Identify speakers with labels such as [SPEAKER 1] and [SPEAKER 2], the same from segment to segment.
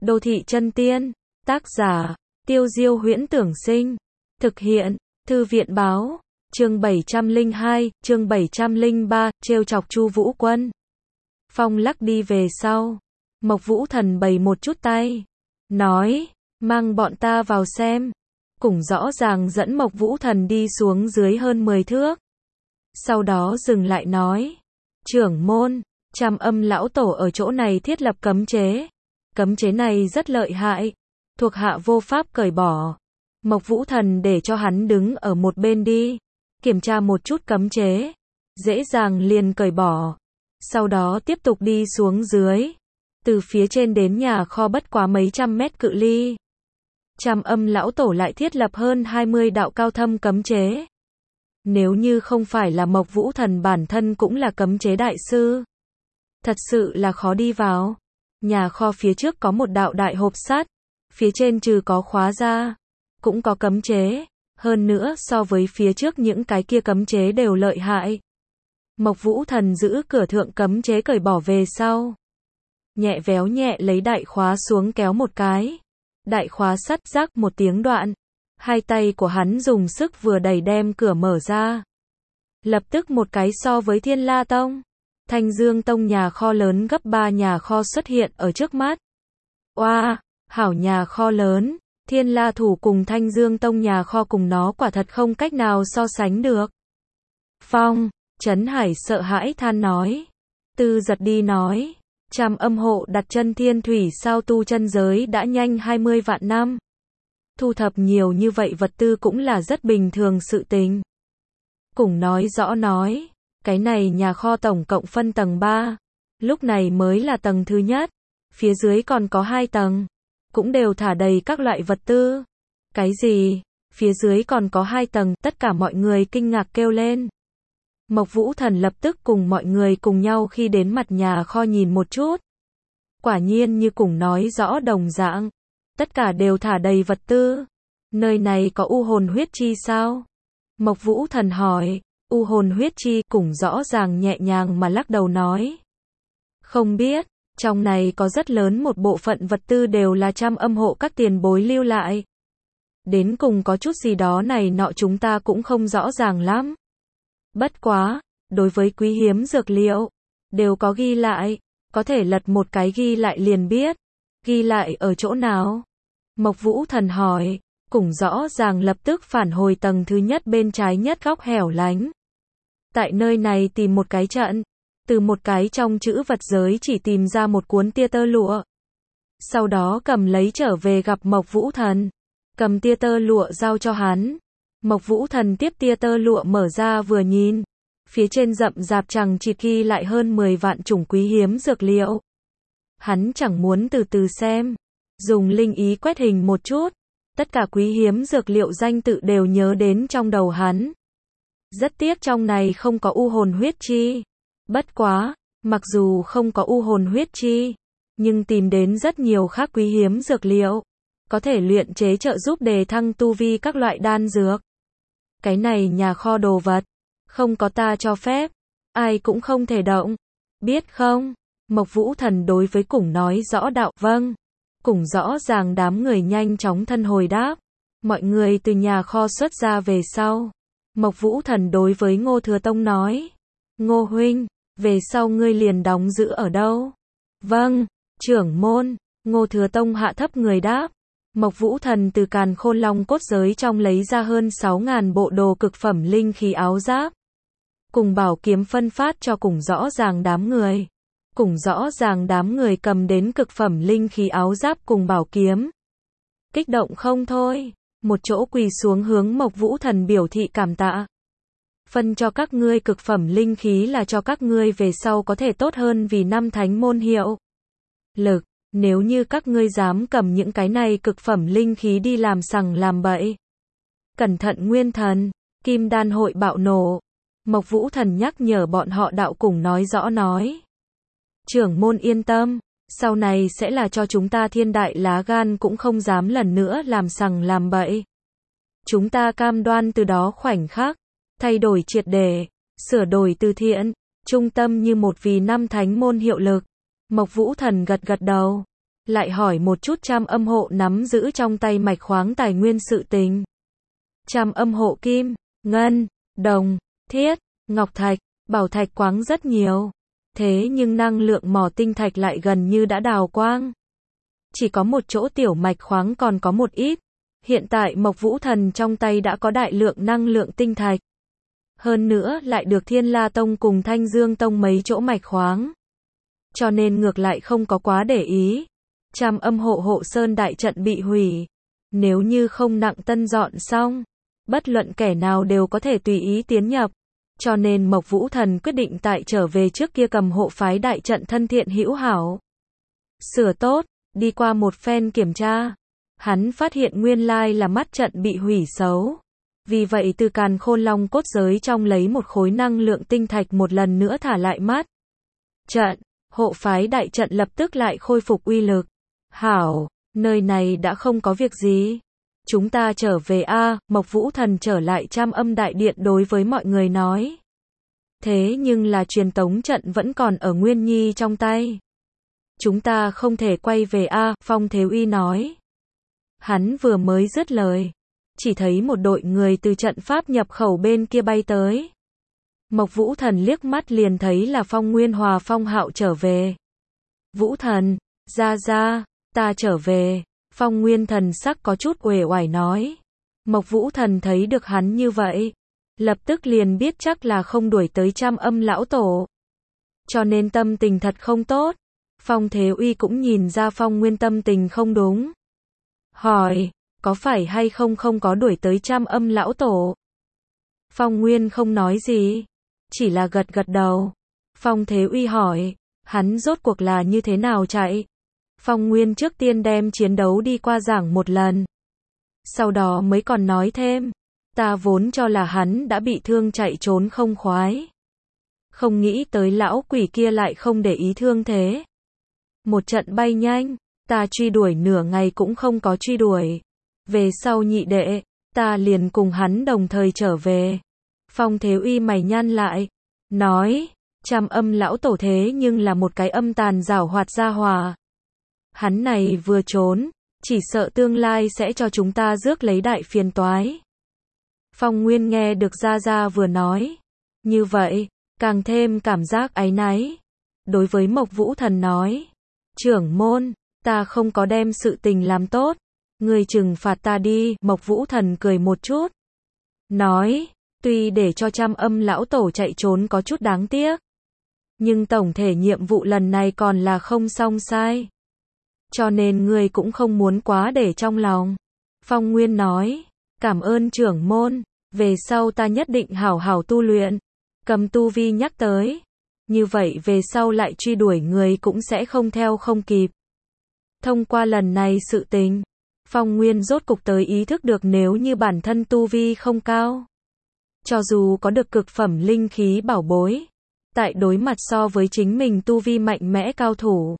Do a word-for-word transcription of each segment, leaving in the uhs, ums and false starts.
[SPEAKER 1] Đô thị chân tiên. Tác giả, Tiêu Diêu Huyễn Tưởng Sinh. Thực hiện, Thư viện Báo. Chương bảy trăm lẻ hai, chương bảy trăm lẻ ba, trêu chọc Chu Vũ Quân. Phong lắc đi về sau. Mộc Vũ Thần bày một chút tay. Nói, mang bọn ta vào xem. Cũng rõ ràng dẫn Mộc Vũ Thần đi xuống dưới hơn mười thước. Sau đó dừng lại nói. Trưởng môn, Trảm Âm lão tổ ở chỗ này thiết lập cấm chế. Cấm chế này rất lợi hại. Thuộc hạ vô pháp cởi bỏ. Mộc Vũ Thần để cho hắn đứng ở một bên đi. Kiểm tra một chút cấm chế. Dễ dàng liền cởi bỏ. Sau đó tiếp tục đi xuống dưới. Từ phía trên đến nhà kho bất quá mấy trăm mét cự ly. Trảm Âm lão tổ lại thiết lập hơn hai mươi đạo cao thâm cấm chế. Nếu như không phải là Mộc Vũ Thần bản thân cũng là cấm chế đại sư. Thật sự là khó đi vào. Nhà kho phía trước có một đạo đại hộp sắt. Phía trên trừ có khóa ra. Cũng có cấm chế. Hơn nữa so với phía trước những cái kia cấm chế đều lợi hại. Mộc Vũ Thần giữ cửa thượng cấm chế cởi bỏ về sau. Nhẹ véo nhẹ lấy đại khóa xuống kéo một cái. Đại khóa sắt rắc một tiếng đoạn. Hai tay của hắn dùng sức vừa đẩy đem cửa mở ra. Lập tức một cái so với Thiên La Tông. Thanh Dương Tông nhà kho lớn gấp ba nhà kho xuất hiện ở trước mắt. Oa, hảo nhà kho lớn. Thiên La Thủ cùng Thanh Dương Tông nhà kho cùng nó quả thật không cách nào so sánh được. Phong, Trấn Hải sợ hãi than nói. Tư Giật đi nói. Trảm Âm hộ đặt chân thiên thủy sao tu chân giới đã nhanh hai mươi vạn năm. Thu thập nhiều như vậy vật tư cũng là rất bình thường sự tình. Cùng nói rõ nói. Cái này nhà kho tổng cộng phân tầng ba. Lúc này mới là tầng thứ nhất. Phía dưới còn có hai tầng. Cũng đều thả đầy các loại vật tư. Cái gì? Phía dưới còn có hai tầng, tất cả mọi người kinh ngạc kêu lên. Mộc Vũ Thần lập tức cùng mọi người cùng nhau khi đến mặt nhà kho nhìn một chút. Quả nhiên như cùng nói rõ đồng dạng. Tất cả đều thả đầy vật tư. Nơi này có u hồn huyết chi sao? Mộc Vũ Thần hỏi. U hồn huyết chi cũng rõ ràng nhẹ nhàng mà lắc đầu nói. Không biết. Trong này có rất lớn một bộ phận vật tư đều là Trảm Âm hộ các tiền bối lưu lại. Đến cùng có chút gì đó này nọ chúng ta cũng không rõ ràng lắm. Bất quá, đối với quý hiếm dược liệu, đều có ghi lại, có thể lật một cái ghi lại liền biết. Ghi lại ở chỗ nào? Mộc Vũ Thần hỏi, cũng rõ ràng lập tức phản hồi tầng thứ nhất bên trái nhất góc hẻo lánh. Tại nơi này tìm một cái trận. Từ một cái trong chữ vật giới chỉ tìm ra một cuốn tia tơ lụa. Sau đó cầm lấy trở về gặp Mộc Vũ Thần. Cầm tia tơ lụa giao cho hắn. Mộc Vũ Thần tiếp tia tơ lụa mở ra vừa nhìn. Phía trên rậm rạp chằng chịt ghi lại hơn mười vạn chủng quý hiếm dược liệu. Hắn chẳng muốn từ từ xem. Dùng linh ý quét hình một chút. Tất cả quý hiếm dược liệu danh tự đều nhớ đến trong đầu hắn. Rất tiếc trong này không có u hồn huyết chi. Bất quá, mặc dù không có u hồn huyết chi, nhưng tìm đến rất nhiều khác quý hiếm dược liệu, có thể luyện chế trợ giúp đề thăng tu vi các loại đan dược. Cái này nhà kho đồ vật, không có ta cho phép, ai cũng không thể động, biết không? Mộc Vũ Thần đối với Cùng nói rõ đạo vâng. Cùng rõ ràng đám người nhanh chóng thân hồi đáp, mọi người từ nhà kho xuất ra về sau. Mộc Vũ Thần đối với Ngô Thừa Tông nói, Ngô huynh, về sau ngươi liền đóng giữ ở đâu? Vâng, trưởng môn. Ngô Thừa Tông hạ thấp người đáp. Mộc Vũ Thần từ Càn Khôn Long cốt giới trong lấy ra hơn sáu ngàn bộ đồ cực phẩm linh khí áo giáp. Cùng bảo kiếm phân phát cho cùng rõ ràng đám người. Cùng rõ ràng đám người cầm đến cực phẩm linh khí áo giáp cùng bảo kiếm. Kích động không thôi. Một chỗ quỳ xuống hướng Mộc Vũ Thần biểu thị cảm tạ. Phân cho các ngươi cực phẩm linh khí là cho các ngươi về sau có thể tốt hơn vì năm thánh môn hiệu lực. Nếu như các ngươi dám cầm những cái này cực phẩm linh khí đi làm sằng làm bậy. Cẩn thận nguyên thần, kim đan hội bạo nổ. Mộc Vũ Thần nhắc nhở bọn họ đạo cùng nói rõ nói. Trưởng môn yên tâm, sau này sẽ là cho chúng ta thiên đại lá gan cũng không dám lần nữa làm sằng làm bậy. Chúng ta cam đoan từ đó khoảnh khắc. Thay đổi triệt để, sửa đổi từ thiện, trung tâm như một vì năm thánh môn hiệu lực. Mộc Vũ Thần gật gật đầu. lại hỏi một chút Trăm Âm hộ nắm giữ trong tay mạch khoáng tài nguyên sự tình. Trăm Âm hộ kim, ngân, đồng, thiết, ngọc thạch, bảo thạch quáng rất nhiều. Thế nhưng năng lượng mỏ tinh thạch lại gần như đã đào quang. Chỉ có một chỗ tiểu mạch khoáng còn có một ít. Hiện tại Mộc Vũ Thần trong tay đã có đại lượng năng lượng tinh thạch. Hơn nữa lại được Thiên La Tông cùng Thanh Dương Tông mấy chỗ mạch khoáng. Cho nên ngược lại không có quá để ý. Trăm Âm hộ hộ sơn đại trận bị hủy. Nếu như không nặng tân dọn xong, bất luận kẻ nào đều có thể tùy ý tiến nhập. Cho nên Mộc Vũ Thần quyết định tại trở về trước kia cầm hộ phái đại trận thân thiện hữu hảo. Sửa tốt, đi qua một phen kiểm tra. Hắn phát hiện nguyên lai là mắt trận bị hủy xấu. Vì vậy từ Càn Khôn Long cốt giới trong lấy một khối năng lượng tinh thạch một lần nữa thả lại mắt trận. Hộ phái đại trận lập tức lại khôi phục uy lực. Hảo, nơi này đã không có việc gì. Chúng ta trở về a. Mộc Vũ Thần trở lại Trăm Âm đại điện đối với mọi người nói. Thế nhưng là truyền tống trận vẫn còn ở Nguyên Nhi trong tay. Chúng ta không thể quay về a. Phong Thế Uy nói. Hắn vừa mới dứt lời, chỉ thấy một đội người từ trận pháp nhập khẩu bên kia bay tới. Mộc Vũ Thần liếc mắt liền thấy là Phong Nguyên Hòa Phong Hạo trở về. Vũ Thần, ra ra, ta trở về. Phong Nguyên thần sắc có chút uể oải nói. Mộc Vũ Thần thấy được hắn như vậy, lập tức liền biết chắc là không đuổi tới Trăm Âm lão tổ. Cho nên tâm tình thật không tốt. Phong Thế Uy cũng nhìn ra Phong Nguyên tâm tình không đúng. Hỏi, có phải hay không không có đuổi tới Trăm Âm lão tổ? Phong Nguyên không nói gì, chỉ là gật gật đầu. Phong Thế Uy hỏi, hắn rốt cuộc là như thế nào chạy? Phong Nguyên trước tiên đem chiến đấu đi qua giảng một lần. Sau đó mới còn nói thêm, ta vốn cho là hắn đã bị thương chạy trốn không khoái. Không nghĩ tới lão quỷ kia lại không để ý thương thế. Một trận bay nhanh, ta truy đuổi nửa ngày cũng không có truy đuổi. Về sau nhị đệ, ta liền cùng hắn đồng thời trở về. Phong Thế Uy mày nhăn lại, nói, Trăm Âm lão tổ thế nhưng là một cái âm tàn giảo hoạt gia hỏa. Hắn này vừa trốn, chỉ sợ tương lai sẽ cho chúng ta rước lấy đại phiền toái. Phong Nguyên nghe được Gia Gia vừa nói. Như vậy, càng thêm cảm giác áy náy. Đối với Mộc Vũ Thần nói. Trưởng môn, ta không có đem sự tình làm tốt. Người trừng phạt ta đi. Mộc Vũ Thần cười một chút. Nói, tuy để cho Trăm Âm lão tổ chạy trốn có chút đáng tiếc. Nhưng tổng thể nhiệm vụ lần này còn là không xong sai. Cho nên ngươi cũng không muốn quá để trong lòng. Phong Nguyên nói, cảm ơn trưởng môn, về sau ta nhất định hảo hảo tu luyện. Cầm tu vi nhắc tới. Như vậy về sau lại truy đuổi người cũng sẽ không theo không kịp. Thông qua lần này sự tình, Phong Nguyên rốt cục tới ý thức được nếu như bản thân tu vi không cao. Cho dù có được cực phẩm linh khí bảo bối, tại đối mặt so với chính mình tu vi mạnh mẽ cao thủ,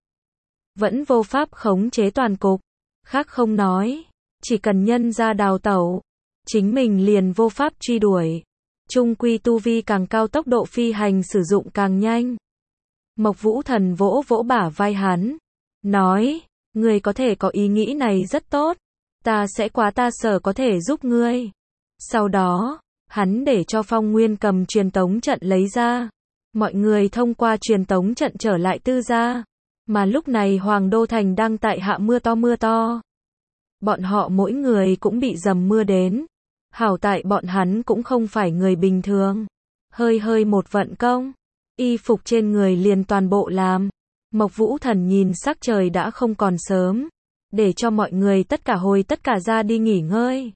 [SPEAKER 1] vẫn vô pháp khống chế toàn cục. Khác không nói, chỉ cần nhân ra đào tẩu, chính mình liền vô pháp truy đuổi. Trung quy tu vi càng cao tốc độ phi hành sử dụng càng nhanh. Mộc Vũ Thần vỗ vỗ bả vai hắn, nói, ngươi có thể có ý nghĩ này rất tốt, ta sẽ quá ta sở có thể giúp ngươi. Sau đó, hắn để cho Phong Nguyên cầm truyền tống trận lấy ra. Mọi người thông qua truyền tống trận trở lại tư gia. Mà lúc này Hoàng Đô Thành đang tại hạ mưa to mưa to. Bọn họ mỗi người cũng bị dầm mưa đến. Hảo tại bọn hắn cũng không phải người bình thường. Hơi hơi một vận công, y phục trên người liền toàn bộ làm. Mộc Vũ Thần nhìn sắc trời đã không còn sớm, để cho mọi người tất cả hồi tất cả ra đi nghỉ ngơi.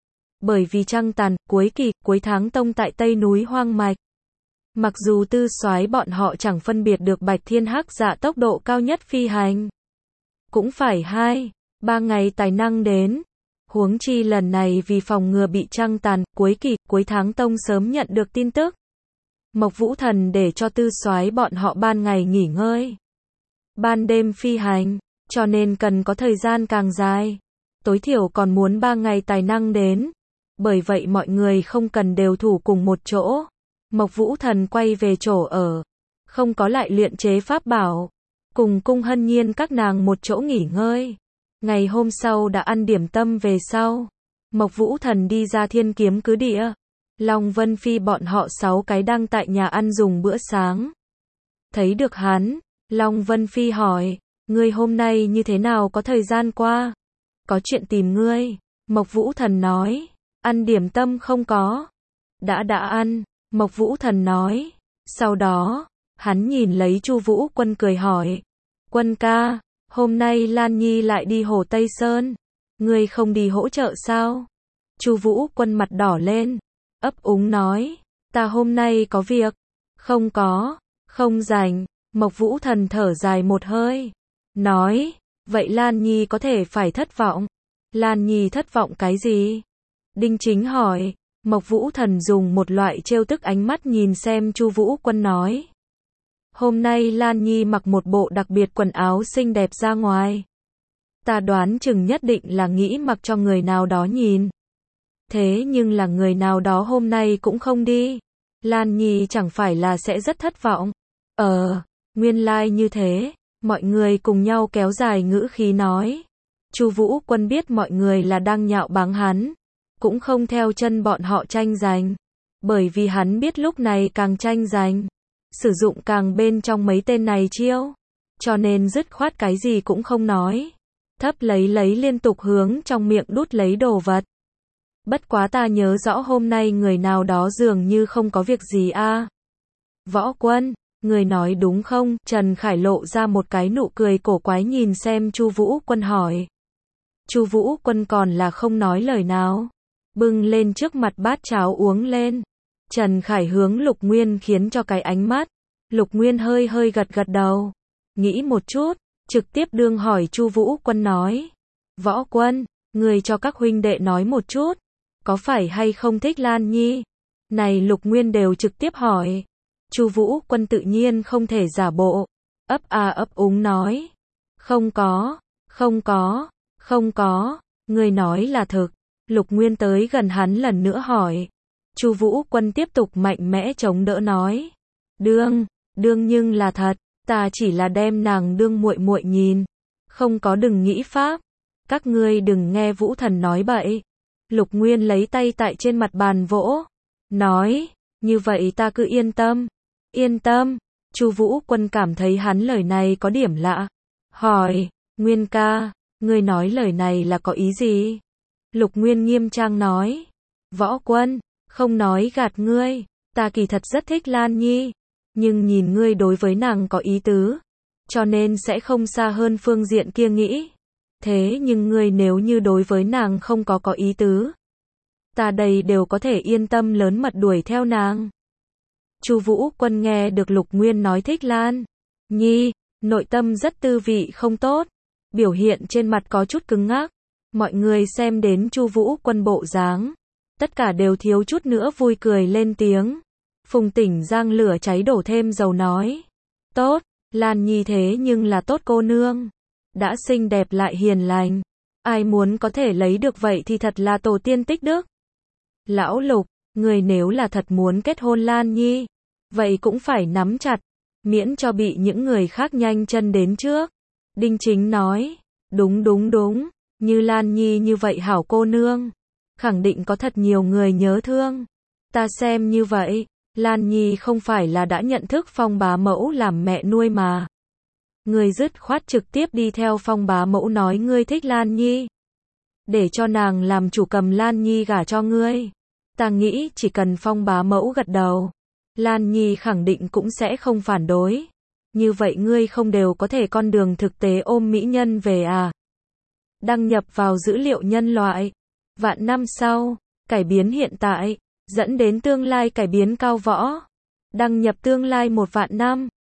[SPEAKER 1] Bởi vì trăng tàn, cuối kỳ, cuối tháng tông tại Tây núi Hoang Mạch. Mặc dù tư soái bọn họ chẳng phân biệt được Bạch Thiên Hắc Dạ tốc độ cao nhất phi hành, cũng phải hai, ba ngày tài năng đến. Huống chi lần này vì phòng ngừa bị trăng tàn, cuối kỳ, cuối tháng tông sớm nhận được tin tức. Mộc Vũ Thần để cho tư soái bọn họ ban ngày nghỉ ngơi, ban đêm phi hành, cho nên cần có thời gian càng dài. Tối thiểu còn muốn ba ngày tài năng đến. Bởi vậy mọi người không cần đều thủ cùng một chỗ. Mộc Vũ Thần quay về chỗ ở, không có lại luyện chế pháp bảo. cùng Cung Hân Nhiên các nàng một chỗ nghỉ ngơi. Ngày hôm sau đã ăn điểm tâm về sau, Mộc Vũ Thần đi ra Thiên Kiếm cứ địa. Long Vân Phi bọn họ sáu cái đang tại nhà ăn dùng bữa sáng. Thấy được hắn, Long Vân Phi hỏi, ngươi hôm nay như thế nào, có thời gian qua? Có chuyện tìm ngươi. Mộc Vũ Thần nói, ăn điểm tâm không có? Đã đã ăn, Mộc Vũ Thần nói. Sau đó, hắn nhìn lấy Chu Vũ Quân cười hỏi, Quân ca, hôm nay Lan Nhi lại đi Hồ Tây Sơn, ngươi không đi hỗ trợ sao? Chu Vũ Quân mặt đỏ lên, ấp úng nói, ta hôm nay có việc. Không có, không rảnh. Mộc Vũ Thần thở dài một hơi, nói, vậy Lan Nhi có thể phải thất vọng. Lan Nhi thất vọng cái gì? Đinh Chính hỏi. Mộc Vũ Thần dùng một loại trêu tức ánh mắt nhìn xem Chu Vũ Quân nói, hôm nay Lan Nhi mặc một bộ đặc biệt quần áo xinh đẹp ra ngoài. Ta đoán chừng nhất định là nghĩ mặc cho người nào đó nhìn. Thế nhưng là người nào đó hôm nay cũng không đi. Lan Nhi chẳng phải là sẽ rất thất vọng. Ờ, nguyên lai like như thế. Mọi người cùng nhau kéo dài ngữ khí nói. Chu Vũ Quân biết mọi người là đang nhạo báng hắn, cũng không theo chân bọn họ tranh giành, bởi vì hắn biết lúc này càng tranh giành, sử dụng càng bên trong mấy tên này chiêu, cho nên dứt khoát cái gì cũng không nói, thấp lấy lấy liên tục hướng trong miệng đút lấy đồ vật. Bất quá ta nhớ rõ hôm nay người nào đó dường như không có việc gì a. À? Võ Quân, người nói đúng không? Trần Khải lộ ra một cái nụ cười cổ quái nhìn xem Chu Vũ Quân hỏi. Chu Vũ Quân còn là không nói lời nào, bưng lên trước mặt bát cháo uống lên. Trần Khải hướng Lục Nguyên khiến cho cái ánh mắt. Lục Nguyên hơi hơi gật gật đầu, nghĩ một chút, trực tiếp đương hỏi Chu Vũ Quân nói, Võ Quân, người cho các huynh đệ nói một chút, có phải hay không thích Lan Nhi? Này Lục Nguyên đều trực tiếp hỏi. Chu Vũ Quân tự nhiên không thể giả bộ, ấp a ấp úng nói, không có, không có, không có, người nói là thực. Lục Nguyên tới gần hắn lần nữa hỏi. Chu Vũ Quân tiếp tục mạnh mẽ chống đỡ nói, đương, đương nhưng là thật, ta chỉ là đem nàng đương muội muội nhìn, không có đừng nghĩ pháp, các ngươi đừng nghe Vũ Thần nói bậy. Lục Nguyên lấy tay tại trên mặt bàn vỗ, nói, như vậy ta cứ yên tâm, yên tâm. Chu Vũ Quân cảm thấy hắn lời này có điểm lạ, hỏi, Nguyên ca, ngươi nói lời này là có ý gì? Lục Nguyên nghiêm trang nói, Võ Quân, không nói gạt ngươi, ta kỳ thật rất thích Lan Nhi, nhưng nhìn ngươi đối với nàng có ý tứ, cho nên sẽ không xa hơn phương diện kia nghĩ. Thế nhưng ngươi nếu như đối với nàng không có có ý tứ, ta đây đều có thể yên tâm lớn mật đuổi theo nàng. Chu Vũ Quân nghe được Lục Nguyên nói thích Lan Nhi, nội tâm rất tư vị không tốt, biểu hiện trên mặt có chút cứng ngắc. Mọi người xem đến Chu Vũ Quân bộ dáng, tất cả đều thiếu chút nữa vui cười lên tiếng. Phùng Tỉnh Giang lửa cháy đổ thêm dầu nói, tốt, Lan Nhi thế nhưng là tốt cô nương, đã xinh đẹp lại hiền lành, ai muốn có thể lấy được vậy thì thật là tổ tiên tích đức. Lão Lục, người nếu là thật muốn kết hôn Lan Nhi, vậy cũng phải nắm chặt, miễn cho bị những người khác nhanh chân đến trước. Đinh Chính nói, đúng đúng đúng, như Lan Nhi như vậy hảo cô nương, khẳng định có thật nhiều người nhớ thương. Ta xem như vậy, Lan Nhi không phải là đã nhận thức Phong bá mẫu làm mẹ nuôi mà. Ngươi dứt khoát trực tiếp đi theo Phong bá mẫu nói ngươi thích Lan Nhi, để cho nàng làm chủ cầm Lan Nhi gả cho ngươi. Ta nghĩ chỉ cần Phong bá mẫu gật đầu, Lan Nhi khẳng định cũng sẽ không phản đối. Như vậy ngươi không đều có thể con đường thực tế ôm mỹ nhân về à? Đăng nhập vào dữ liệu nhân loại. Vạn năm sau, cải biến hiện tại, dẫn đến tương lai cải biến cao võ. Đăng nhập tương lai một vạn năm.